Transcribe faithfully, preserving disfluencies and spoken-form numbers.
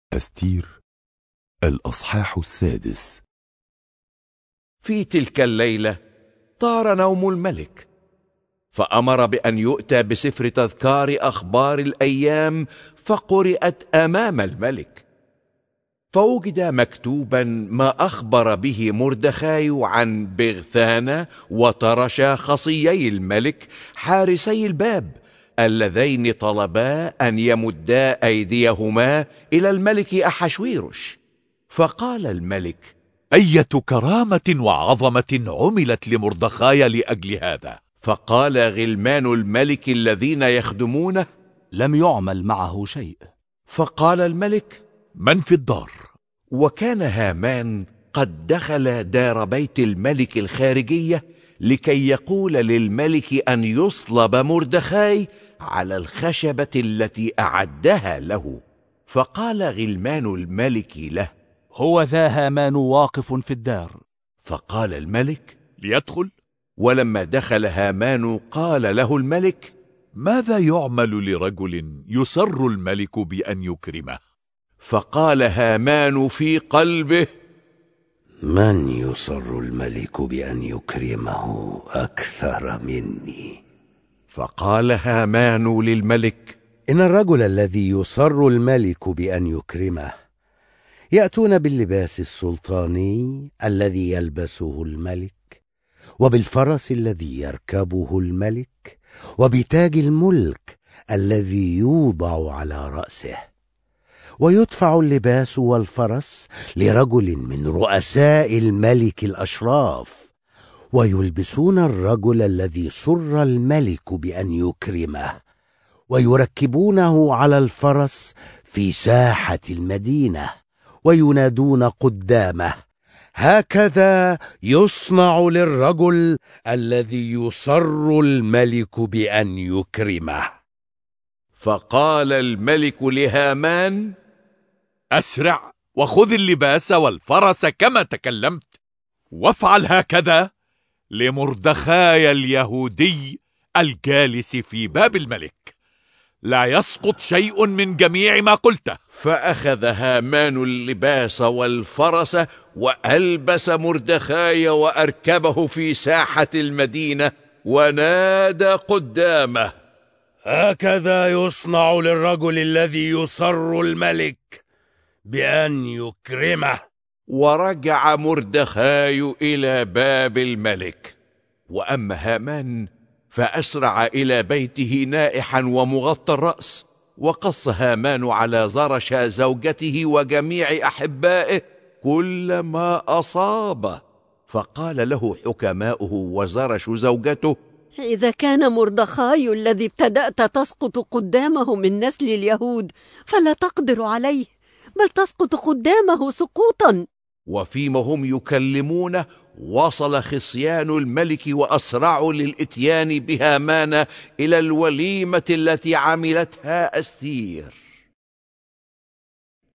أستير الأصحاح السادس. في تلك الليلة طار نوم الملك، فأمر بأن يؤتى بسفر تذكار أخبار الأيام، فقرأت أمام الملك، فوجد مكتوبا ما أخبر به مردخاي عن بغثان وترشا خصيي الملك حارسي الباب، اللذين طلبا أن يمدا أيديهما إلى الملك أحشويرش. فقال الملك: أية كرامة وعظمة عملت لمردخاي لأجل هذا؟ فقال غلمان الملك الذين يخدمونه: لم يعمل معه شيء. فقال الملك: من في الدار؟ وكان هامان قد دخل دار بيت الملك الخارجية لكي يقول للملك أن يصلب مردخاي على الخشبة التي أعدها له. فقال غلمان الملك له: هو ذا هامان واقف في الدار. فقال الملك: ليدخل. ولما دخل هامان قال له الملك: ماذا يعمل لرجل يسر الملك بأن يكرمه؟ فقال هامان في قلبه: من يسر الملك بأن يكرمه أكثر مني؟ فقال هامان للملك: إن الرجل الذي يسر الملك بأن يكرمه يأتون باللباس السلطاني الذي يلبسه الملك، وبالفرس الذي يركبه الملك، وبتاج الملك الذي يوضع على رأسه، ويدفع اللباس والفرس لرجل من رؤساء الملك الأشراف، ويلبسون الرجل الذي سر الملك بأن يكرمه، ويركبونه على الفرس في ساحة المدينة، وينادون قدامه: هكذا يصنع للرجل الذي يسر الملك بأن يكرمه. فقال الملك لهامان: أسرع وخذ اللباس والفرس كما تكلمت، وافعل هكذا لمردخاي اليهودي الجالس في باب الملك، لا يسقط شيء من جميع ما قلته. فأخذ هامان اللباس والفرس وألبس مردخاي وأركبه في ساحة المدينة، ونادى قدامه: هكذا يصنع للرجل الذي يسر الملك بأن يكرمه. ورجع مردخاي إلى باب الملك. وأما هامان فأسرع إلى بيته نائحا ومغطى الرأس، وقص هامان على زرشا زوجته وجميع أحبائه كل ما أصابه. فقال له حكماؤه وزرش زوجته: إذا كان مردخاي الذي ابتدأت تسقط قدامه من نسل اليهود فلا تقدر عليه، بل تسقط قدامه سقوطا. وفيما هم يكلمونه وصل خصيان الملك وأسرعوا للإتيان بهامان إلى الوليمة التي عملتها أستير.